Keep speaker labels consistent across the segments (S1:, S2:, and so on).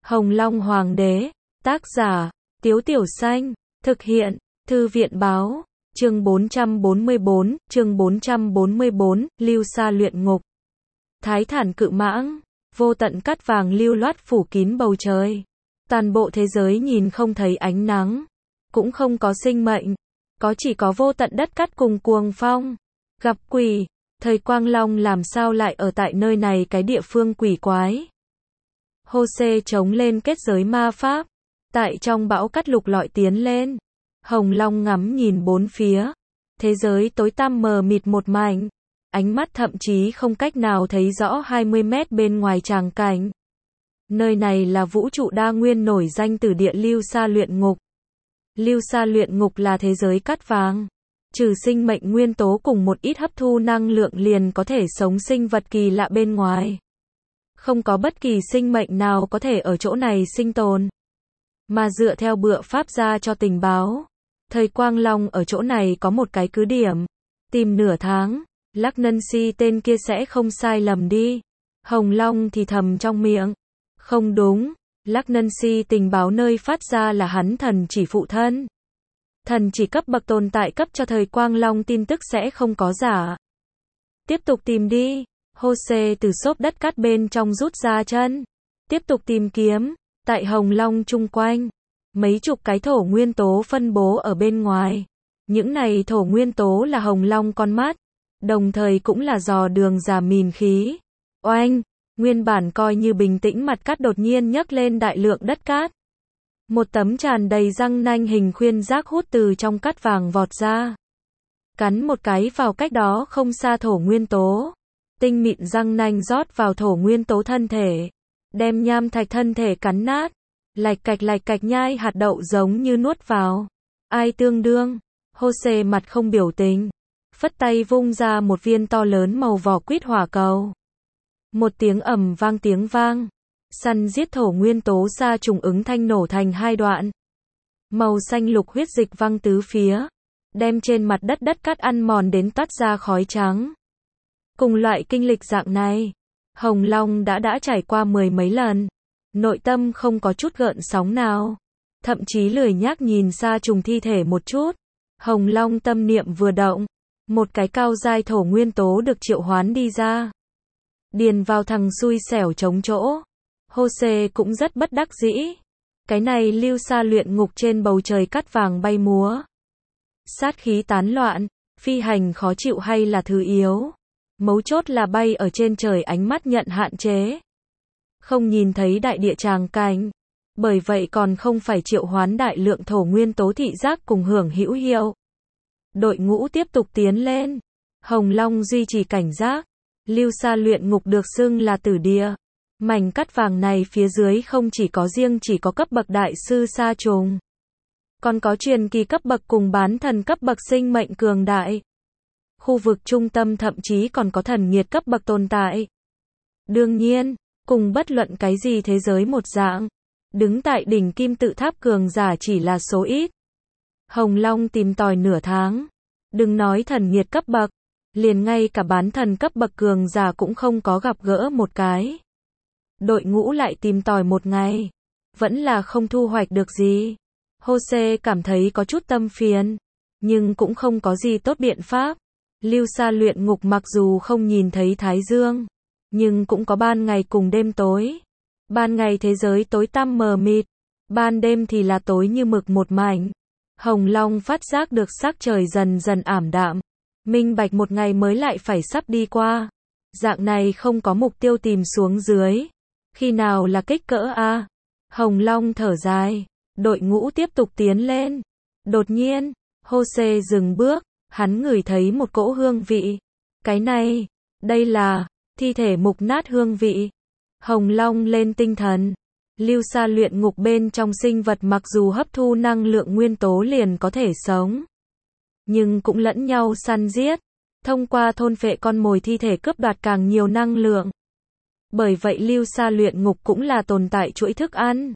S1: Hồng Long Hoàng đế, tác giả, Tiếu Tiểu Xanh, thực hiện, Thư viện báo, chương 444, Lưu Sa luyện ngục. Thái thản cự mãng, vô tận cát vàng lưu loát phủ kín bầu trời. Toàn bộ thế giới nhìn không thấy ánh nắng, cũng không có sinh mệnh, chỉ có vô tận đất cát cùng cuồng phong. Gặp quỷ, thời Quang Long làm sao lại ở tại nơi này cái địa phương quỷ quái. Hô-xê chống lên kết giới ma pháp, tại trong bão cát lục lọi tiến lên. Hồng Long ngắm nhìn bốn phía, thế giới tối tăm mờ mịt một mảnh, ánh mắt thậm chí không cách nào thấy rõ 20 mét bên ngoài tràng cảnh. Nơi này là vũ trụ đa nguyên nổi danh từ địa Lưu Sa luyện ngục. Lưu Sa luyện ngục là thế giới cát vàng, trừ sinh mệnh nguyên tố cùng một ít hấp thu năng lượng liền có thể sống sinh vật kỳ lạ bên ngoài. Không có bất kỳ sinh mệnh nào có thể ở chỗ này sinh tồn. Mà dựa theo bựa pháp ra cho tình báo, thời Quang Long ở chỗ này có một cái cứ điểm. Tìm nửa tháng, Lắc Nân Si tên kia sẽ không sai lầm đi. Hồng Long thì thầm trong miệng. Không đúng, Lắc Nân Si tình báo nơi phát ra là hắn thần chỉ phụ thân. Thần chỉ cấp bậc tồn tại cấp cho thời Quang Long tin tức sẽ không có giả. Tiếp tục tìm đi. Hô-xê từ xốp đất cát bên trong rút ra chân. Tiếp tục tìm kiếm, tại Hồng Long chung quanh. Mấy chục cái thổ nguyên tố phân bố ở bên ngoài. Những này thổ nguyên tố là Hồng Long con mắt, đồng thời cũng là dò đường giả mìn khí. Oanh, nguyên bản coi như bình tĩnh mặt cát đột nhiên nhấc lên đại lượng đất cát. Một tấm tràn đầy răng nanh hình khuyên giác hút từ trong cát vàng vọt ra. Cắn một cái vào cách đó không xa thổ nguyên tố. Tinh mịn răng nanh rót vào thổ nguyên tố thân thể, đem nham thạch thân thể cắn nát, lạch cạch nhai hạt đậu giống như nuốt vào. Ai tương đương, Hô-xê mặt không biểu tình, phất tay vung ra một viên to lớn màu vỏ quýt hỏa cầu. Một tiếng ầm vang săn giết thổ nguyên tố sa trùng ứng thanh nổ thành hai đoạn. Màu xanh lục huyết dịch văng tứ phía, đem trên mặt đất cát ăn mòn đến toát ra khói trắng. Cùng loại kinh lịch dạng này, Hồng Long đã trải qua mười mấy lần, nội tâm không có chút gợn sóng nào, thậm chí lười nhác nhìn sa trùng thi thể một chút. Hồng Long tâm niệm vừa động, một cái cao giai thổ nguyên tố được triệu hoán đi ra. Điền vào thằng xui xẻo chống chỗ. Hô-xê cũng rất bất đắc dĩ. Cái này Lưu Sa luyện ngục trên bầu trời cát vàng bay múa. Sát khí tán loạn, phi hành khó chịu hay là thứ yếu. Mấu chốt là bay ở trên trời ánh mắt nhận hạn chế. Không nhìn thấy đại địa tràng cảnh. Bởi vậy còn không phải triệu hoán đại lượng thổ nguyên tố thị giác cùng hưởng hữu hiệu. Đội ngũ tiếp tục tiến lên. Hồng Long duy trì cảnh giác. Lưu Sa luyện ngục được xưng là tử địa. Mảnh cát vàng này phía dưới không chỉ có cấp bậc đại sư sa trùng. Còn có truyền kỳ cấp bậc cùng bán thần cấp bậc sinh mệnh cường đại. Khu vực trung tâm thậm chí còn có thần nghiệt cấp bậc tồn tại. Đương nhiên, cùng bất luận cái gì thế giới một dạng, đứng tại đỉnh kim tự tháp cường giả chỉ là số ít. Hồng Long tìm tòi nửa tháng, đừng nói thần nghiệt cấp bậc, liền ngay cả bán thần cấp bậc cường giả cũng không có gặp gỡ một cái. Đội ngũ lại tìm tòi một ngày, vẫn là không thu hoạch được gì. Hô-xê cảm thấy có chút tâm phiền, nhưng cũng không có gì tốt biện pháp. Lưu Sa luyện ngục mặc dù không nhìn thấy thái dương, nhưng cũng có ban ngày cùng đêm tối. Ban ngày thế giới tối tăm mờ mịt, ban đêm thì là tối như mực một mảnh. Hồng Long phát giác được sắc trời dần dần ảm đạm, minh bạch một ngày mới lại phải sắp đi qua. Dạng này không có mục tiêu tìm xuống dưới, khi nào là kích cỡ a? Hồng Long thở dài, đội ngũ tiếp tục tiến lên. Đột nhiên, Hô-xê dừng bước, hắn ngửi thấy một cỗ hương vị. Cái này, đây là thi thể mục nát hương vị. Hồng Long lên tinh thần. Lưu Sa luyện ngục bên trong sinh vật mặc dù hấp thu năng lượng nguyên tố liền có thể sống, nhưng cũng lẫn nhau săn giết, thông qua thôn phệ con mồi thi thể cướp đoạt càng nhiều năng lượng. Bởi vậy Lưu Sa luyện ngục cũng là tồn tại chuỗi thức ăn.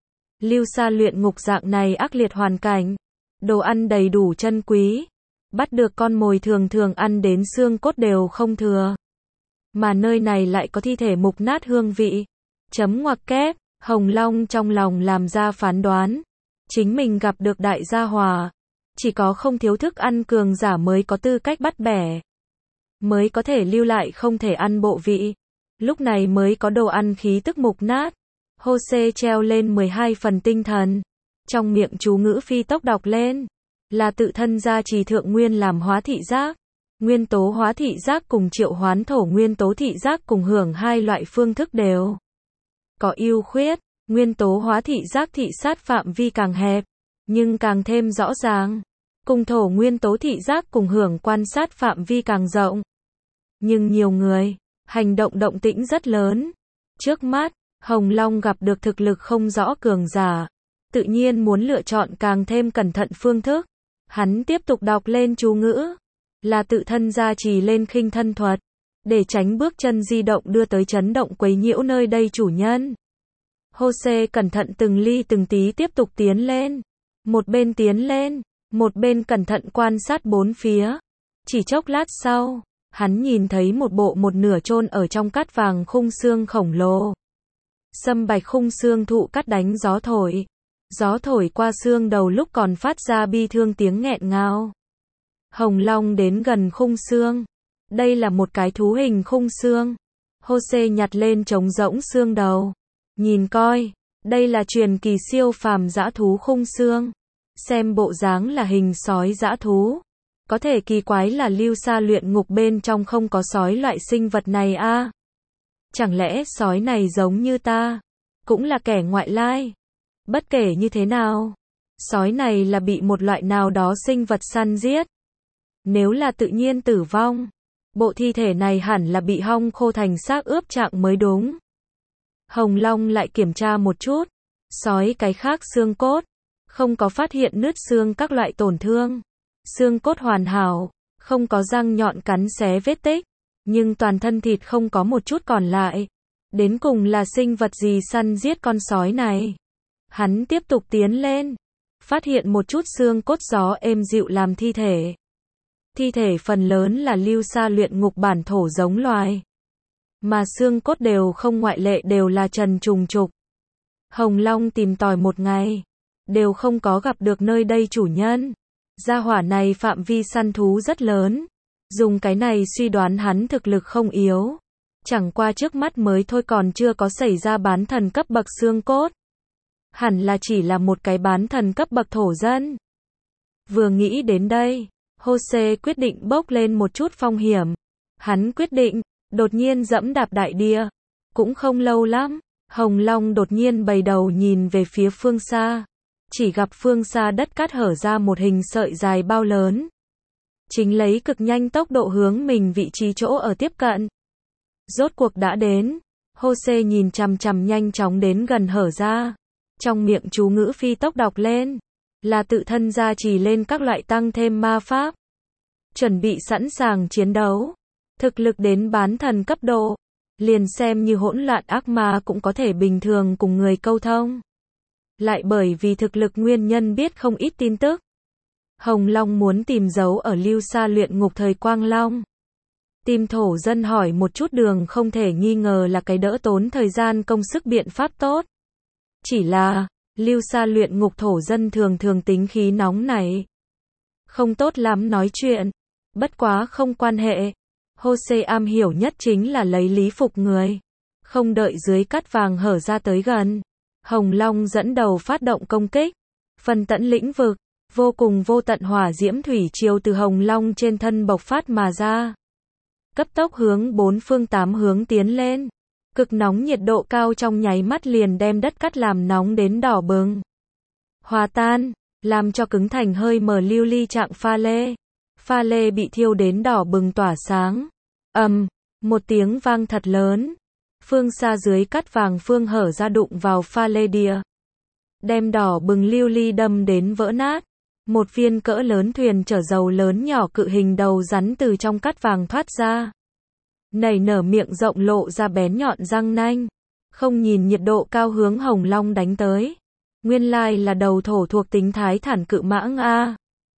S1: Lưu Sa luyện ngục dạng này ác liệt hoàn cảnh, đồ ăn đầy đủ chân quý, bắt được con mồi thường thường ăn đến xương cốt đều không thừa. Mà nơi này lại có thi thể mục nát hương vị. Chấm ngoặc kép, Hồng Long trong lòng làm ra phán đoán. Chính mình gặp được đại gia hỏa. Chỉ có không thiếu thức ăn cường giả mới có tư cách bắt bẻ. Mới có thể lưu lại không thể ăn bộ vị. Lúc này mới có đồ ăn khí tức mục nát. Jose treo lên 12 phần tinh thần. Trong miệng chú ngữ phi tốc đọc lên. Là tự thân gia trì thượng nguyên làm hóa thị giác. Nguyên tố hóa thị giác cùng triệu hoán thổ nguyên tố thị giác cùng hưởng hai loại phương thức đều. Có ưu khuyết, nguyên tố hóa thị giác thị sát phạm vi càng hẹp, nhưng càng thêm rõ ràng. Cùng thổ nguyên tố thị giác cùng hưởng quan sát phạm vi càng rộng. Nhưng nhiều người, hành động động tĩnh rất lớn. Trước mắt, Hồng Long gặp được thực lực không rõ cường giả. Tự nhiên muốn lựa chọn càng thêm cẩn thận phương thức. Hắn tiếp tục đọc lên chú ngữ. Là tự thân gia trì lên khinh thân thuật. Để tránh bước chân di động đưa tới chấn động quấy nhiễu nơi đây chủ nhân. Jose cẩn thận từng ly từng tí tiếp tục tiến lên. Một bên tiến lên, một bên cẩn thận quan sát bốn phía. Chỉ chốc lát sau, hắn nhìn thấy một bộ một nửa chôn ở trong cát vàng khung xương khổng lồ. Sâm bạch khung xương thụ cắt đánh gió thổi. Gió thổi qua xương đầu lúc còn phát ra bi thương tiếng nghẹn ngào. Hồng Long đến gần khung xương. Đây là một cái thú hình khung xương. Jose nhặt lên trống rỗng xương đầu. Nhìn coi, đây là truyền kỳ siêu phàm dã thú khung xương. Xem bộ dáng là hình sói dã thú. Có thể kỳ quái là lưu sa luyện ngục bên trong không có sói loại sinh vật này a. Chẳng lẽ sói này giống như ta, cũng là kẻ ngoại lai? Bất kể như thế nào, sói này là bị một loại nào đó sinh vật săn giết. Nếu là tự nhiên tử vong, bộ thi thể này hẳn là bị hong khô thành xác ướp trạng mới đúng. Hồng Long lại kiểm tra một chút, sói cái khác xương cốt, không có phát hiện nứt xương các loại tổn thương. Xương cốt hoàn hảo, không có răng nhọn cắn xé vết tích, nhưng toàn thân thịt không có một chút còn lại. Đến cùng là sinh vật gì săn giết con sói này? Hắn tiếp tục tiến lên, phát hiện một chút xương cốt gió êm dịu làm thi thể. Thi thể phần lớn là lưu sa luyện ngục bản thổ giống loài. Mà xương cốt đều không ngoại lệ đều là trần trùng trục. Hồng Long tìm tòi một ngày, đều không có gặp được nơi đây chủ nhân. Gia hỏa này phạm vi săn thú rất lớn. Dùng cái này suy đoán hắn thực lực không yếu. Chẳng qua trước mắt mới thôi còn chưa có xảy ra bán thần cấp bậc xương cốt. Hẳn là chỉ là một cái bán thần cấp bậc thổ dân. Vừa nghĩ đến đây, Jose quyết định bốc lên một chút phong hiểm. Hắn quyết định, đột nhiên dẫm đạp đại địa. Cũng không lâu lắm, Hồng Long đột nhiên bày đầu nhìn về phía phương xa. Chỉ gặp phương xa đất cát hở ra một hình sợi dài bao lớn. Chính lấy cực nhanh tốc độ hướng mình vị trí chỗ ở tiếp cận. Rốt cuộc đã đến. Jose nhìn chằm chằm nhanh chóng đến gần hở ra. Trong miệng chú ngữ phi tốc đọc lên. Là tự thân gia trì lên các loại tăng thêm ma pháp. Chuẩn bị sẵn sàng chiến đấu. Thực lực đến bán thần cấp độ. Liền xem như hỗn loạn ác ma cũng có thể bình thường cùng người câu thông. Lại bởi vì thực lực nguyên nhân biết không ít tin tức. Hồng Long muốn tìm dấu ở lưu sa luyện ngục thời Quang Long. Tìm thổ dân hỏi một chút đường không thể nghi ngờ là cái đỡ tốn thời gian công sức biện pháp tốt. Chỉ là, lưu sa luyện ngục thổ dân thường thường tính khí nóng này. Không tốt lắm nói chuyện. Bất quá không quan hệ. Jose am hiểu nhất chính là lấy lý phục người. Không đợi dưới cát vàng hở ra tới gần. Hồng Long dẫn đầu phát động công kích. Phần tận lĩnh vực. Vô cùng vô tận hỏa diễm thủy triều từ Hồng Long trên thân bộc phát mà ra. Cấp tốc hướng bốn phương tám hướng tiến lên. Cực nóng nhiệt độ cao trong nháy mắt liền đem đất cát làm nóng đến đỏ bừng. Hòa tan, làm cho cứng thành hơi mở lưu ly trạng pha lê. Pha lê bị thiêu đến đỏ bừng tỏa sáng. Một tiếng vang thật lớn. Phương xa dưới cát vàng phương hở ra đụng vào pha lê địa. Đem đỏ bừng lưu ly đâm đến vỡ nát. Một viên cỡ lớn thuyền chở dầu lớn nhỏ cự hình đầu rắn từ trong cát vàng thoát ra. Nảy nở miệng rộng lộ ra bén nhọn răng nanh. Không nhìn nhiệt độ cao hướng Hồng Long đánh tới. Nguyên lai là đầu thổ thuộc tính thái thản cự mãng a.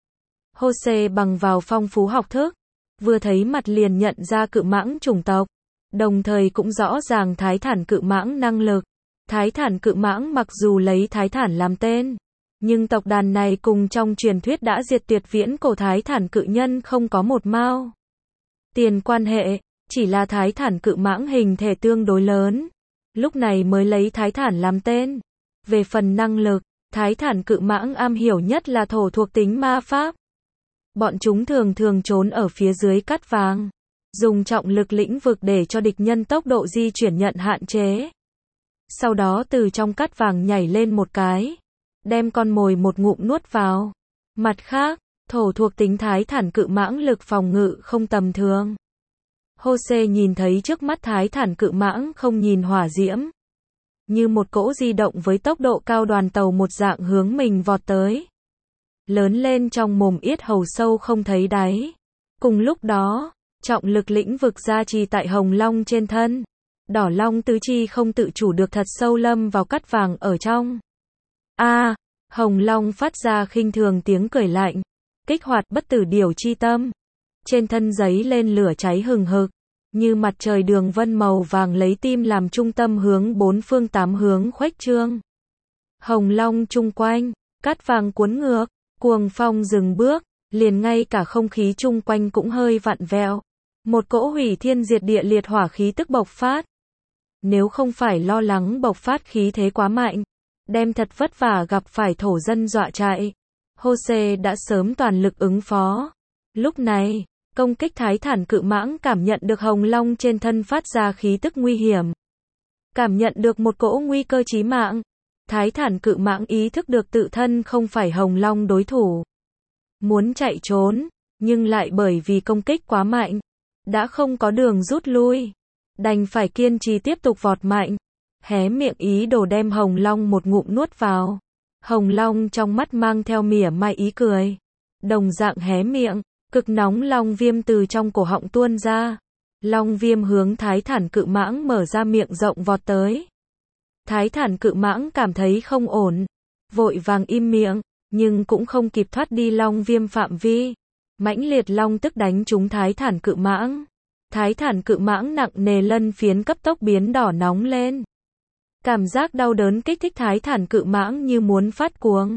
S1: Jose bằng vào phong phú học thức. Vừa thấy mặt liền nhận ra cự mãng chủng tộc. Đồng thời cũng rõ ràng thái thản cự mãng năng lực. Thái Thản Cự Mãng mặc dù lấy Thái Thản làm tên, nhưng tộc đàn này cùng trong truyền thuyết đã diệt tuyệt viễn cổ Thái Thản Cự Nhân không có một mao tiền quan hệ, chỉ là Thái Thản Cự Mãng hình thể tương đối lớn, lúc này mới lấy Thái Thản làm tên. Về phần năng lực, Thái Thản Cự Mãng am hiểu nhất là thổ thuộc tính ma pháp. Bọn chúng thường thường trốn ở phía dưới cát vàng, dùng trọng lực lĩnh vực để cho địch nhân tốc độ di chuyển nhận hạn chế. Sau đó từ trong cát vàng nhảy lên một cái, đem con mồi một ngụm nuốt vào. Mặt khác, thổ thuộc tính Thái Thản Cự Mãng lực phòng ngự không tầm thường. Jose nhìn thấy trước mắt Thái Thản Cự Mãng không nhìn hỏa diễm, như một cỗ di động với tốc độ cao đoàn tàu một dạng hướng mình vọt tới. Lớn lên trong mồm yết hầu sâu không thấy đáy. Cùng lúc đó, trọng lực lĩnh vực gia trì tại Hồng Long trên thân. Đỏ Long tứ chi không tự chủ được thật sâu lâm vào cát vàng ở trong. Hồng Long phát ra khinh thường tiếng cười lạnh, kích hoạt bất tử điểu chi tâm. Trên thân giấy lên lửa cháy hừng hực, như mặt trời đường vân màu vàng lấy tim làm trung tâm hướng bốn phương tám hướng khuếch trương. Hồng Long chung quanh, cát vàng cuốn ngược, cuồng phong dừng bước, liền ngay cả không khí chung quanh cũng hơi vặn vẹo. Một cỗ hủy thiên diệt địa liệt hỏa khí tức bộc phát. Nếu không phải lo lắng bộc phát khí thế quá mạnh, đem thật vất vả gặp phải thổ dân dọa chạy, Jose đã sớm toàn lực ứng phó. Lúc này, công kích Thái Thản Cự Mãng cảm nhận được Hồng Long trên thân phát ra khí tức nguy hiểm. Cảm nhận được một cỗ nguy cơ chí mạng. Thái Thản Cự Mãng ý thức được tự thân không phải Hồng Long đối thủ. Muốn chạy trốn, nhưng lại bởi vì công kích quá mạnh, đã không có đường rút lui. Đành phải kiên trì tiếp tục vọt mạnh, hé miệng ý đồ đem Hồng Long một ngụm nuốt vào. Hồng Long trong mắt mang theo mỉa mai ý cười. Đồng dạng hé miệng, cực nóng long viêm từ trong cổ họng tuôn ra. Long viêm hướng Thái Thản Cự Mãng mở ra miệng rộng vọt tới. Thái Thản Cự Mãng cảm thấy không ổn, vội vàng im miệng, nhưng cũng không kịp thoát đi long viêm phạm vi. Mãnh liệt long tức đánh trúng Thái Thản Cự Mãng. Thái Thản Cự Mãng nặng nề lân phiến cấp tốc biến đỏ nóng lên. Cảm giác đau đớn kích thích Thái Thản Cự Mãng như muốn phát cuồng.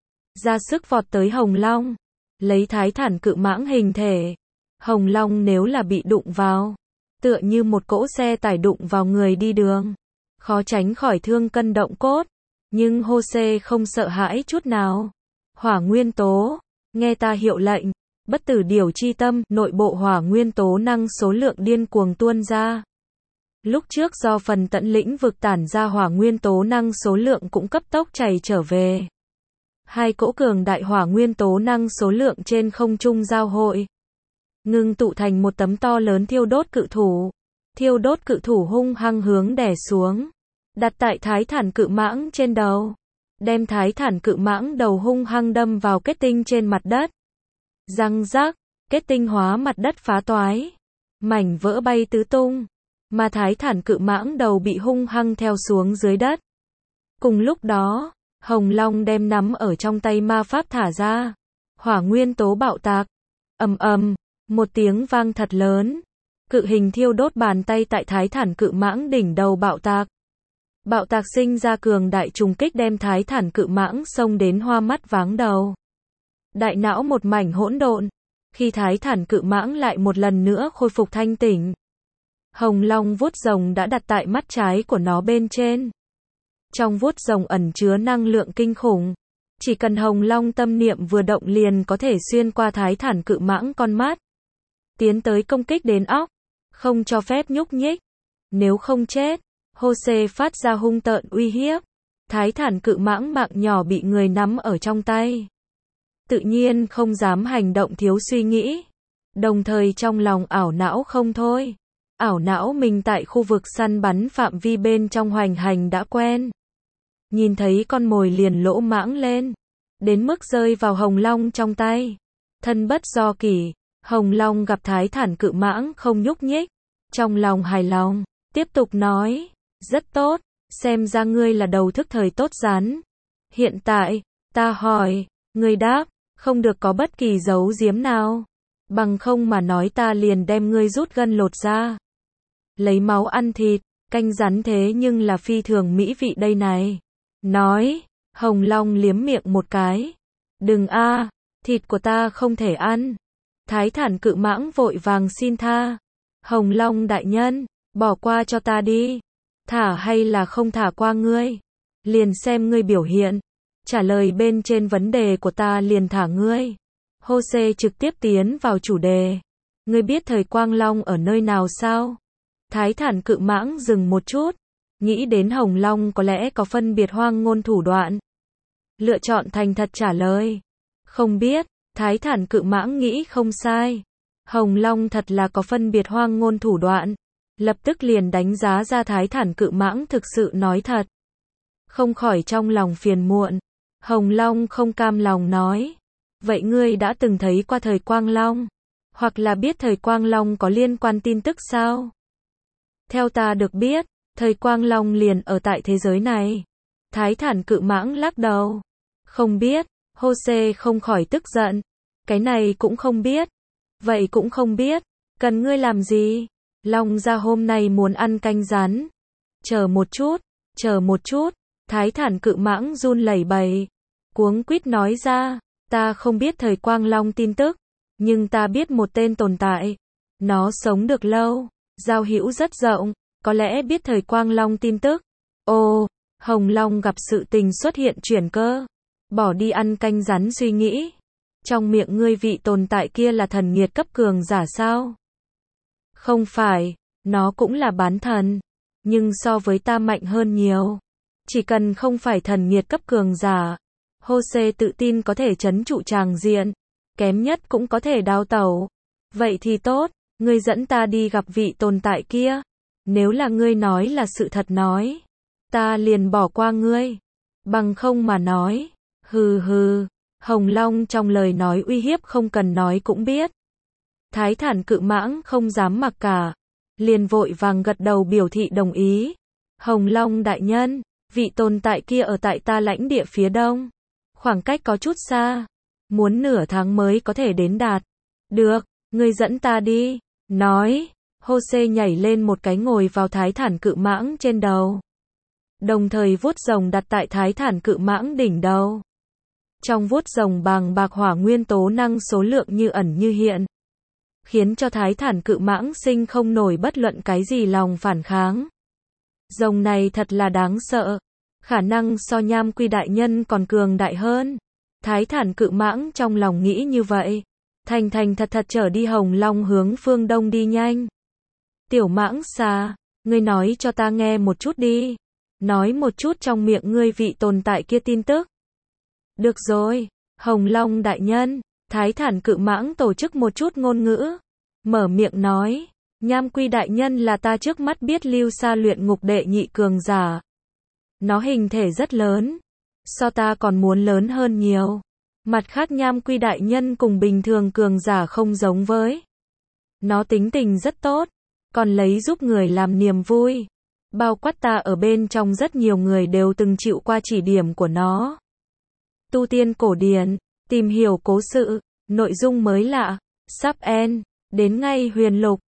S1: Ra sức vọt tới Hồng Long. Lấy Thái Thản Cự Mãng hình thể, Hồng Long nếu là bị đụng vào, tựa như một cỗ xe tải đụng vào người đi đường, khó tránh khỏi thương cân động cốt. Nhưng Jose không sợ hãi chút nào. Hỏa nguyên tố, nghe ta hiệu lệnh. Bất tử điểu chi tâm, nội bộ hỏa nguyên tố năng số lượng điên cuồng tuôn ra. Lúc trước do phần tận lĩnh vực tản ra hỏa nguyên tố năng số lượng cũng cấp tốc chảy trở về. Hai cỗ cường đại hỏa nguyên tố năng số lượng trên không trung giao hội, ngưng tụ thành một tấm to lớn thiêu đốt cự thủ. Thiêu đốt cự thủ hung hăng hướng đè xuống, đặt tại Thái Thản Cự Mãng trên đầu, đem Thái Thản Cự Mãng đầu hung hăng đâm vào kết tinh trên mặt đất. Răng rác, kết tinh hóa mặt đất phá toái, mảnh vỡ bay tứ tung, mà Thái Thản Cự Mãng đầu bị hung hăng theo xuống dưới đất. Cùng lúc đó, Hồng Long đem nắm ở trong tay ma pháp thả ra, hỏa nguyên tố bạo tạc. Ầm ầm, một tiếng vang thật lớn, cự hình thiêu đốt bàn tay tại Thái Thản Cự Mãng đỉnh đầu bạo tạc. Bạo tạc sinh ra cường đại trùng kích đem Thái Thản Cự Mãng xông đến hoa mắt váng đầu. Đại não một mảnh hỗn độn. Khi Thái Thản Cự Mãng lại một lần nữa khôi phục thanh tỉnh, Hồng Long vuốt rồng đã đặt tại mắt trái của nó bên trên. Trong vuốt rồng ẩn chứa năng lượng kinh khủng. Chỉ cần Hồng Long tâm niệm vừa động liền có thể xuyên qua Thái Thản Cự Mãng con mắt, tiến tới công kích đến óc, không cho phép nhúc nhích. Nếu không chết, Jose phát ra hung tợn uy hiếp. Thái Thản Cự Mãng mạng nhỏ bị người nắm ở trong tay, tự nhiên không dám hành động thiếu suy nghĩ, đồng thời trong lòng ảo não không thôi. Ảo não mình tại khu vực săn bắn phạm vi bên trong hoành hành đã quen. Nhìn thấy con mồi liền lỗ mãng lên, đến mức rơi vào Hồng Long trong tay. Thân bất do kỷ, Hồng Long gặp Thái Thản Cự Mãng không nhúc nhích, trong lòng hài lòng, tiếp tục nói, rất tốt, xem ra ngươi là đầu thức thời tốt rắn. Hiện tại, ta hỏi, ngươi đáp, không được có bất kỳ giấu giếm nào, bằng không mà nói ta liền đem ngươi rút gân lột ra, lấy máu ăn thịt. Canh rắn thế nhưng là phi thường mỹ vị đây này. Nói, Hồng Long liếm miệng một cái. Đừng a, thịt của ta không thể ăn. Thái Thản Cự Mãng vội vàng xin tha. Hồng Long đại nhân, bỏ qua cho ta đi. Thả hay là không thả qua ngươi? Liền xem ngươi biểu hiện. Trả lời bên trên vấn đề của ta liền thả ngươi. Jose trực tiếp tiến vào chủ đề. Ngươi biết thời Quang Long ở nơi nào sao? Thái Thản Cự Mãng dừng một chút. Nghĩ đến Hồng Long có lẽ có phân biệt hoang ngôn thủ đoạn. Lựa chọn thành thật trả lời. Không biết, Thái Thản Cự Mãng nghĩ không sai. Hồng Long thật là có phân biệt hoang ngôn thủ đoạn. Lập tức liền đánh giá ra Thái Thản Cự Mãng thực sự nói thật. Không khỏi trong lòng phiền muộn. Hồng Long không cam lòng nói. Vậy ngươi đã từng thấy qua thời Quang Long? Hoặc là biết thời Quang Long có liên quan tin tức sao? Theo ta được biết, thời Quang Long liền ở tại thế giới này. Thái Thản Cự Mãng lắc đầu. Không biết, Jose không khỏi tức giận. Cái này cũng không biết. Vậy cũng không biết. Cần ngươi làm gì? Long gia hôm nay muốn ăn canh rắn. Chờ một chút. Thái Thản Cự Mãng run lẩy bẩy. Cuống quýt nói ra. Ta không biết thời Quang Long tin tức. Nhưng ta biết một tên tồn tại. Nó sống được lâu. Giao hữu rất rộng. Có lẽ biết thời Quang Long tin tức. Ồ, Hồng Long gặp sự tình xuất hiện chuyển cơ. Bỏ đi ăn canh rắn suy nghĩ. Trong miệng ngươi vị tồn tại kia là thần nghiệt cấp cường giả sao? Không phải, nó cũng là bán thần. Nhưng so với ta mạnh hơn nhiều. Chỉ cần không phải thần nghiệt cấp cường giả. Jose tự tin có thể trấn trụ tràng diện. Kém nhất cũng có thể đào tẩu. Vậy thì tốt, ngươi dẫn ta đi gặp vị tồn tại kia. Nếu là ngươi nói là sự thật nói. Ta liền bỏ qua ngươi. Bằng không mà nói. Hừ hừ. Hồng Long trong lời nói uy hiếp không cần nói cũng biết. Thái Thản Cự Mãng không dám mặc cả. Liền vội vàng gật đầu biểu thị đồng ý. Hồng Long đại nhân, vị tồn tại kia ở tại ta lãnh địa phía đông. Khoảng cách có chút xa. Muốn nửa tháng mới có thể đến đạt. Được, ngươi dẫn ta đi. Nói, Jose nhảy lên một cái ngồi vào Thái Thản Cự Mãng trên đầu. Đồng thời vuốt rồng đặt tại Thái Thản Cự Mãng đỉnh đầu. Trong vuốt rồng bàng bạc hỏa nguyên tố năng số lượng như ẩn như hiện. Khiến cho Thái Thản Cự Mãng sinh không nổi bất luận cái gì lòng phản kháng. Rồng này thật là đáng sợ. Khả năng so Nham Quy đại nhân còn cường đại hơn. Thái Thản Cự Mãng trong lòng nghĩ như vậy. Thành thành thật thật trở đi Hồng Long hướng phương đông đi nhanh. Tiểu Mãng xà, ngươi nói cho ta nghe một chút đi. Nói một chút trong miệng ngươi vị tồn tại kia tin tức. Được rồi, Hồng Long đại nhân. Thái Thản Cự Mãng tổ chức một chút ngôn ngữ. Mở miệng nói. Nham Quy đại nhân là ta trước mắt biết lưu xa luyện ngục đệ nhị cường giả. Nó hình thể rất lớn. So ta còn muốn lớn hơn nhiều. Mặt khác Nham Quy đại nhân cùng bình thường cường giả không giống với. Nó tính tình rất tốt. Còn lấy giúp người làm niềm vui. Bao quát ta ở bên trong rất nhiều người đều từng chịu qua chỉ điểm của nó. Tu tiên cổ điển, tìm hiểu cố sự, nội dung mới lạ, sắp end, đến ngay huyền lục.